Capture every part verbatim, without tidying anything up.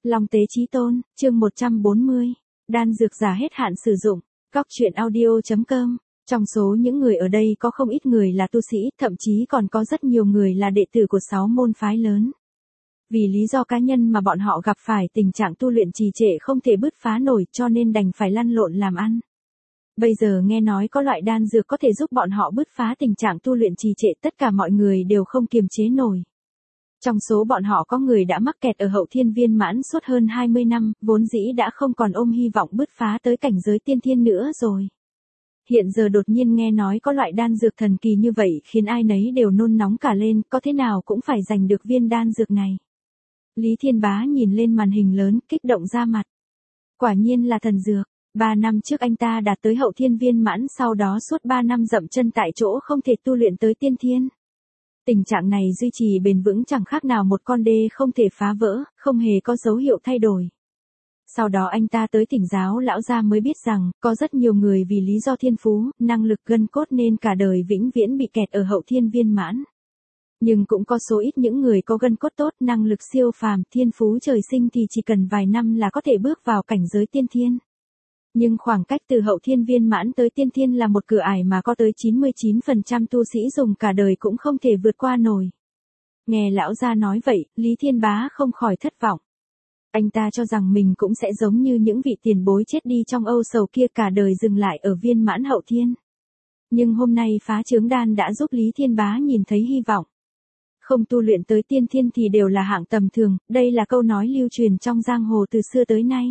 Long Tế Chí Tôn, chương một trăm bốn mươi. Đan dược giả hết hạn sử dụng. Góc truyện audio chấm com. Trong số những người ở đây có không ít người là tu sĩ, thậm chí còn có rất nhiều người là đệ tử của sáu môn phái lớn. Vì lý do cá nhân mà bọn họ gặp phải tình trạng tu luyện trì trệ không thể bứt phá nổi cho nên đành phải lăn lộn làm ăn. Bây giờ nghe nói có loại đan dược có thể giúp bọn họ bứt phá tình trạng tu luyện trì trệ, tất cả mọi người đều không kiềm chế nổi. Trong số bọn họ có người đã mắc kẹt ở hậu thiên viên mãn suốt hơn hai mươi năm, vốn dĩ đã không còn ôm hy vọng bứt phá tới cảnh giới tiên thiên nữa rồi. Hiện giờ đột nhiên nghe nói có loại đan dược thần kỳ như vậy khiến ai nấy đều nôn nóng cả lên, có thế nào cũng phải giành được viên đan dược này. Lý Thiên Bá nhìn lên màn hình lớn, kích động ra mặt. Quả nhiên là thần dược. Ba năm trước anh ta đạt tới hậu thiên viên mãn, sau đó suốt ba năm dậm chân tại chỗ không thể tu luyện tới tiên thiên. Tình trạng này duy trì bền vững chẳng khác nào một con đê không thể phá vỡ, không hề có dấu hiệu thay đổi. Sau đó anh ta tới Thỉnh Giáo lão gia mới biết rằng, có rất nhiều người vì lý do thiên phú, năng lực gân cốt nên cả đời vĩnh viễn bị kẹt ở hậu thiên viên mãn. Nhưng cũng có số ít những người có gân cốt tốt, năng lực siêu phàm, thiên phú trời sinh thì chỉ cần vài năm là có thể bước vào cảnh giới tiên thiên. Nhưng khoảng cách từ hậu thiên viên mãn tới tiên thiên là một cửa ải mà có tới chín mươi chín phần trăm tu sĩ dùng cả đời cũng không thể vượt qua nổi. Nghe lão gia nói vậy, Lý Thiên Bá không khỏi thất vọng. Anh ta cho rằng mình cũng sẽ giống như những vị tiền bối chết đi trong âu sầu kia, cả đời dừng lại ở viên mãn hậu thiên. Nhưng hôm nay phá chướng đan đã giúp Lý Thiên Bá nhìn thấy hy vọng. Không tu luyện tới tiên thiên thì đều là hạng tầm thường, đây là câu nói lưu truyền trong giang hồ từ xưa tới nay.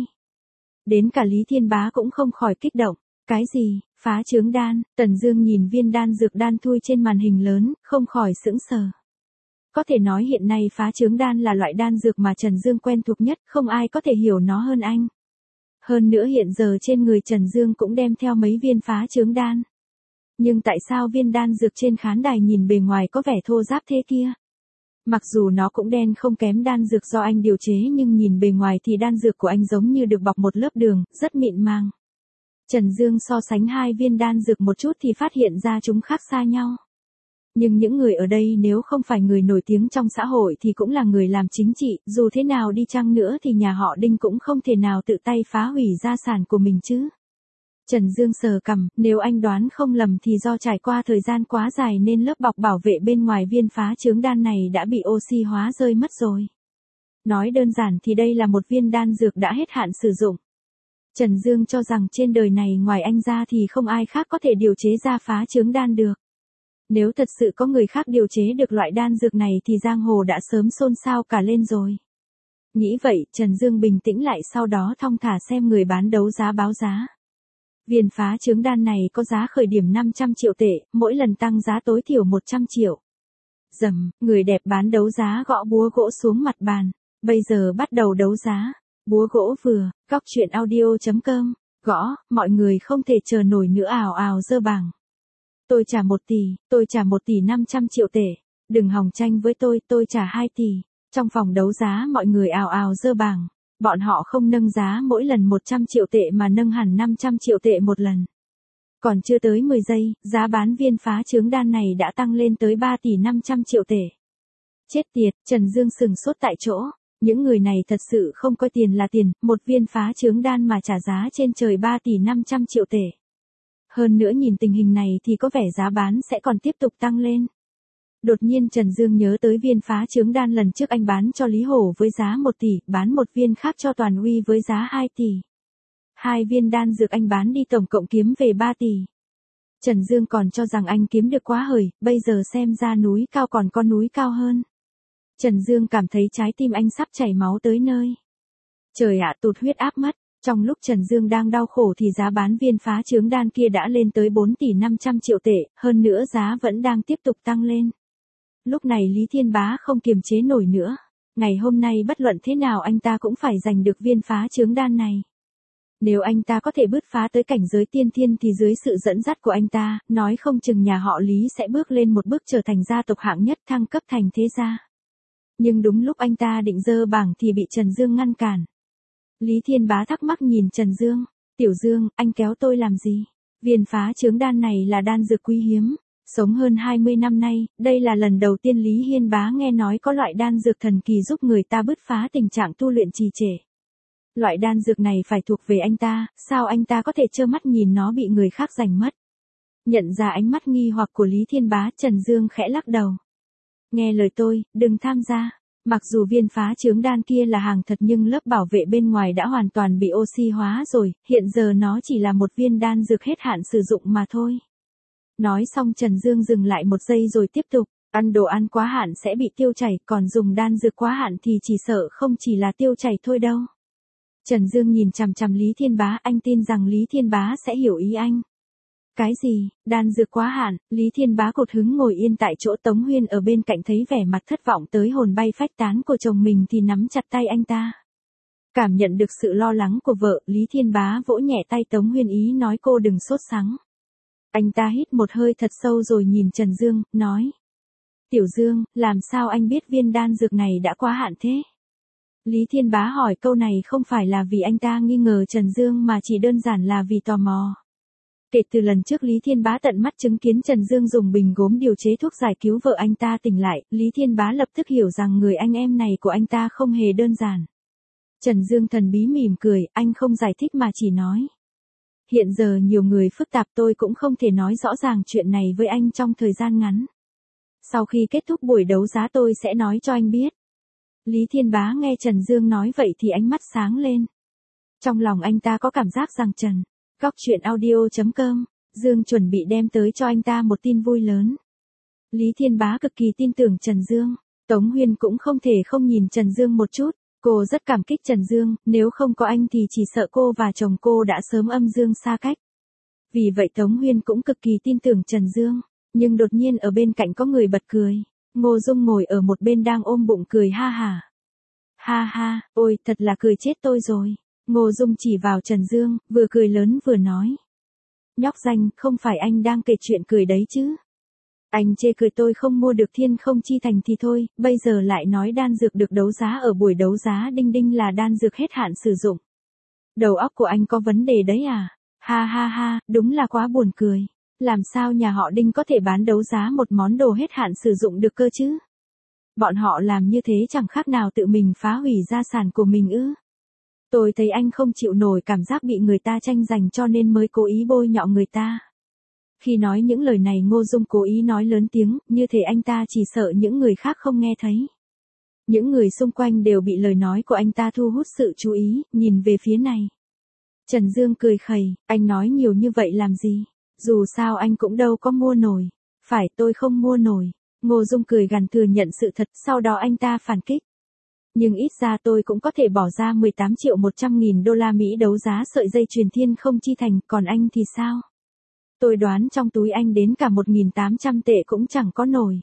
Đến cả Lý Thiên Bá cũng không khỏi kích động. Cái gì, phá chướng đan? Tần Dương nhìn viên đan dược đan thui trên màn hình lớn, không khỏi sững sờ. Có thể nói hiện nay phá chướng đan là loại đan dược mà Trần Dương quen thuộc nhất, không ai có thể hiểu nó hơn anh. Hơn nữa hiện giờ trên người Trần Dương cũng đem theo mấy viên phá chướng đan. Nhưng tại sao viên đan dược trên khán đài nhìn bề ngoài có vẻ thô ráp thế kia? Mặc dù nó cũng đen không kém đan dược do anh điều chế, nhưng nhìn bề ngoài thì đan dược của anh giống như được bọc một lớp đường, rất mịn màng. Trần Dương so sánh hai viên đan dược một chút thì phát hiện ra chúng khác xa nhau. Nhưng những người ở đây nếu không phải người nổi tiếng trong xã hội thì cũng là người làm chính trị, dù thế nào đi chăng nữa thì nhà họ Đinh cũng không thể nào tự tay phá hủy gia sản của mình chứ. Trần Dương sờ cằm, nếu anh đoán không lầm thì do trải qua thời gian quá dài nên lớp bọc bảo vệ bên ngoài viên phá chướng đan này đã bị oxy hóa rơi mất rồi. Nói đơn giản thì đây là một viên đan dược đã hết hạn sử dụng. Trần Dương cho rằng trên đời này ngoài anh ra thì không ai khác có thể điều chế ra phá chướng đan được. Nếu thật sự có người khác điều chế được loại đan dược này thì giang hồ đã sớm xôn xao cả lên rồi. Nghĩ vậy, Trần Dương bình tĩnh lại, sau đó thong thả xem người bán đấu giá báo giá. Viên phá chướng đan này có giá khởi điểm năm trăm triệu tệ, mỗi lần tăng giá tối thiểu một trăm triệu. Rầm, người đẹp bán đấu giá gõ búa gỗ xuống mặt bàn. Bây giờ bắt đầu đấu giá. Búa gỗ vừa, góc truyện audio chấm com. Gõ, mọi người không thể chờ nổi nữa ào ào giơ bảng. Tôi trả một tỷ, tôi trả một tỷ năm trăm triệu tệ. Đừng hòng tranh với tôi, tôi trả hai tỷ. Trong phòng đấu giá mọi người ào ào giơ bảng. Bọn họ không nâng giá mỗi lần một trăm triệu tệ mà nâng hẳn năm trăm triệu tệ một lần. Còn chưa tới mười giây, giá bán viên phá chướng đan này đã tăng lên tới ba tỷ năm trăm triệu tệ. Chết tiệt, Trần Dương sừng sốt tại chỗ. Những người này thật sự không coi tiền là tiền, một viên phá chướng đan mà trả giá trên trời ba tỷ năm trăm triệu tệ. Hơn nữa nhìn tình hình này thì có vẻ giá bán sẽ còn tiếp tục tăng lên. Đột nhiên Trần Dương nhớ tới viên phá chướng đan lần trước anh bán cho Lý Hổ với giá một tỷ, bán một viên khác cho Toàn Uy với giá hai tỷ. Hai viên đan dược anh bán đi tổng cộng kiếm về ba tỷ. Trần Dương còn cho rằng anh kiếm được quá hời, bây giờ xem ra núi cao còn có núi cao hơn. Trần Dương cảm thấy trái tim anh sắp chảy máu tới nơi. Trời ạ, tụt huyết áp mất. Trong lúc Trần Dương đang đau khổ thì giá bán viên phá chướng đan kia đã lên tới bốn tỷ năm trăm triệu tệ, hơn nữa giá vẫn đang tiếp tục tăng lên. Lúc này Lý Thiên Bá không kiềm chế nổi nữa. Ngày hôm nay bất luận thế nào anh ta cũng phải giành được viên phá chướng đan này. Nếu anh ta có thể bứt phá tới cảnh giới tiên thiên thì dưới sự dẫn dắt của anh ta, nói không chừng nhà họ Lý sẽ bước lên một bước trở thành gia tộc hạng nhất, thăng cấp thành thế gia. Nhưng đúng lúc anh ta định dơ bảng thì bị Trần Dương ngăn cản. Lý Thiên Bá thắc mắc nhìn Trần Dương. Tiểu Dương, anh kéo tôi làm gì? Viên phá chướng đan này là đan dược quý hiếm. Sống hơn hai mươi năm nay, đây là lần đầu tiên Lý Hiên Bá nghe nói có loại đan dược thần kỳ giúp người ta bứt phá tình trạng tu luyện trì trệ. Loại đan dược này phải thuộc về anh ta, sao anh ta có thể trơ mắt nhìn nó bị người khác giành mất? Nhận ra ánh mắt nghi hoặc của Lý Thiên Bá, Trần Dương khẽ lắc đầu. Nghe lời tôi, đừng tham gia. Mặc dù viên phá trướng đan kia là hàng thật nhưng lớp bảo vệ bên ngoài đã hoàn toàn bị oxy hóa rồi, hiện giờ nó chỉ là một viên đan dược hết hạn sử dụng mà thôi. Nói xong Trần Dương dừng lại một giây rồi tiếp tục, ăn đồ ăn quá hạn sẽ bị tiêu chảy, còn dùng đan dược quá hạn thì chỉ sợ không chỉ là tiêu chảy thôi đâu. Trần Dương nhìn chằm chằm Lý Thiên Bá, anh tin rằng Lý Thiên Bá sẽ hiểu ý anh. Cái gì, đan dược quá hạn? Lý Thiên Bá cột hứng ngồi yên tại chỗ, Tống Huyên ở bên cạnh thấy vẻ mặt thất vọng tới hồn bay phách tán của chồng mình thì nắm chặt tay anh ta. Cảm nhận được sự lo lắng của vợ, Lý Thiên Bá vỗ nhẹ tay Tống Huyên, ý nói cô đừng sốt sắng. Anh ta hít một hơi thật sâu rồi nhìn Trần Dương, nói. Tiểu Dương, làm sao anh biết viên đan dược này đã quá hạn thế? Lý Thiên Bá hỏi câu này không phải là vì anh ta nghi ngờ Trần Dương mà chỉ đơn giản là vì tò mò. Kể từ lần trước Lý Thiên Bá tận mắt chứng kiến Trần Dương dùng bình gốm điều chế thuốc giải cứu vợ anh ta tỉnh lại, Lý Thiên Bá lập tức hiểu rằng người anh em này của anh ta không hề đơn giản. Trần Dương thần bí mỉm cười, anh không giải thích mà chỉ nói. Hiện giờ nhiều người phức tạp, tôi cũng không thể nói rõ ràng chuyện này với anh trong thời gian ngắn. Sau khi kết thúc buổi đấu giá tôi sẽ nói cho anh biết. Lý Thiên Bá nghe Trần Dương nói vậy thì ánh mắt sáng lên. Trong lòng anh ta có cảm giác rằng Trần Góc Chuyện Audio chấm com, Dương chuẩn bị đem tới cho anh ta một tin vui lớn. Lý Thiên Bá cực kỳ tin tưởng Trần Dương. Tống Huyên cũng không thể không nhìn Trần Dương một chút. Cô rất cảm kích Trần Dương, nếu không có anh thì chỉ sợ cô và chồng cô đã sớm âm dương xa cách. Vì vậy Tống Huyên cũng cực kỳ tin tưởng Trần Dương. Nhưng đột nhiên ở bên cạnh có người bật cười. Ngô Dung ngồi ở một bên đang ôm bụng cười ha hả. Ha ha, ôi thật là cười chết tôi rồi. Ngô Dung chỉ vào Trần Dương, vừa cười lớn vừa nói. Nhóc danh, không phải anh đang kể chuyện cười đấy chứ? Anh chê cười tôi không mua được Thiên Không Chi Thành thì thôi, bây giờ lại nói đan dược được đấu giá ở buổi đấu giá Đinh Đinh là đan dược hết hạn sử dụng. Đầu óc của anh có vấn đề đấy à? Ha ha ha, đúng là quá buồn cười. Làm sao nhà họ Đinh có thể bán đấu giá một món đồ hết hạn sử dụng được cơ chứ? Bọn họ làm như thế chẳng khác nào tự mình phá hủy gia sản của mình ư? Tôi thấy anh không chịu nổi cảm giác bị người ta tranh giành cho nên mới cố ý bôi nhọ người ta. Khi nói những lời này Ngô Dung cố ý nói lớn tiếng, như thể anh ta chỉ sợ những người khác không nghe thấy. Những người xung quanh đều bị lời nói của anh ta thu hút sự chú ý, nhìn về phía này. Trần Dương cười khẩy, anh nói nhiều như vậy làm gì? Dù sao anh cũng đâu có mua nổi. Phải, tôi không mua nổi. Ngô Dung cười gằn thừa nhận sự thật, sau đó anh ta phản kích. Nhưng ít ra tôi cũng có thể bỏ ra mười tám triệu một trăm nghìn đô la Mỹ đấu giá sợi dây chuyền Thiên Không Chi Thành, còn anh thì sao? Tôi đoán trong túi anh đến cả một nghìn tám trăm tệ cũng chẳng có nổi.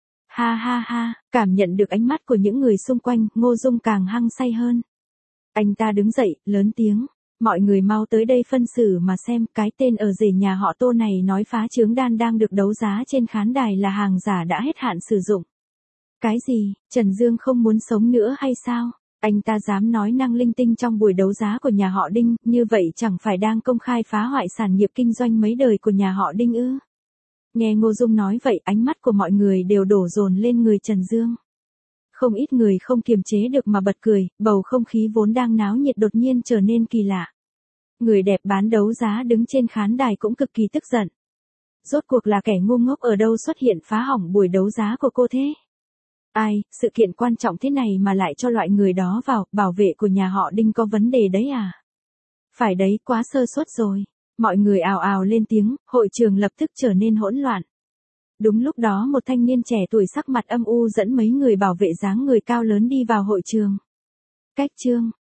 Ha ha ha, cảm nhận được ánh mắt của những người xung quanh, Ngô Dung càng hăng say hơn. Anh ta đứng dậy, lớn tiếng. Mọi người mau tới đây phân xử mà xem, cái tên ở rể nhà họ Tô này nói phá trướng đan đang được đấu giá trên khán đài là hàng giả đã hết hạn sử dụng. Cái gì, Trần Dương không muốn sống nữa hay sao? Anh ta dám nói năng linh tinh trong buổi đấu giá của nhà họ Đinh, như vậy chẳng phải đang công khai phá hoại sản nghiệp kinh doanh mấy đời của nhà họ Đinh ư? Nghe Ngô Dung nói vậy, ánh mắt của mọi người đều đổ dồn lên người Trần Dương. Không ít người không kiềm chế được mà bật cười, bầu không khí vốn đang náo nhiệt đột nhiên trở nên kỳ lạ. Người đẹp bán đấu giá đứng trên khán đài cũng cực kỳ tức giận. Rốt cuộc là kẻ ngu ngốc ở đâu xuất hiện phá hỏng buổi đấu giá của cô thế? Ai, sự kiện quan trọng thế này mà lại cho loại người đó vào, bảo vệ của nhà họ Đinh có vấn đề đấy à? Phải đấy, quá sơ suất rồi. Mọi người ào ào lên tiếng, hội trường lập tức trở nên hỗn loạn. Đúng lúc đó một thanh niên trẻ tuổi sắc mặt âm u dẫn mấy người bảo vệ dáng người cao lớn đi vào hội trường. Cách chương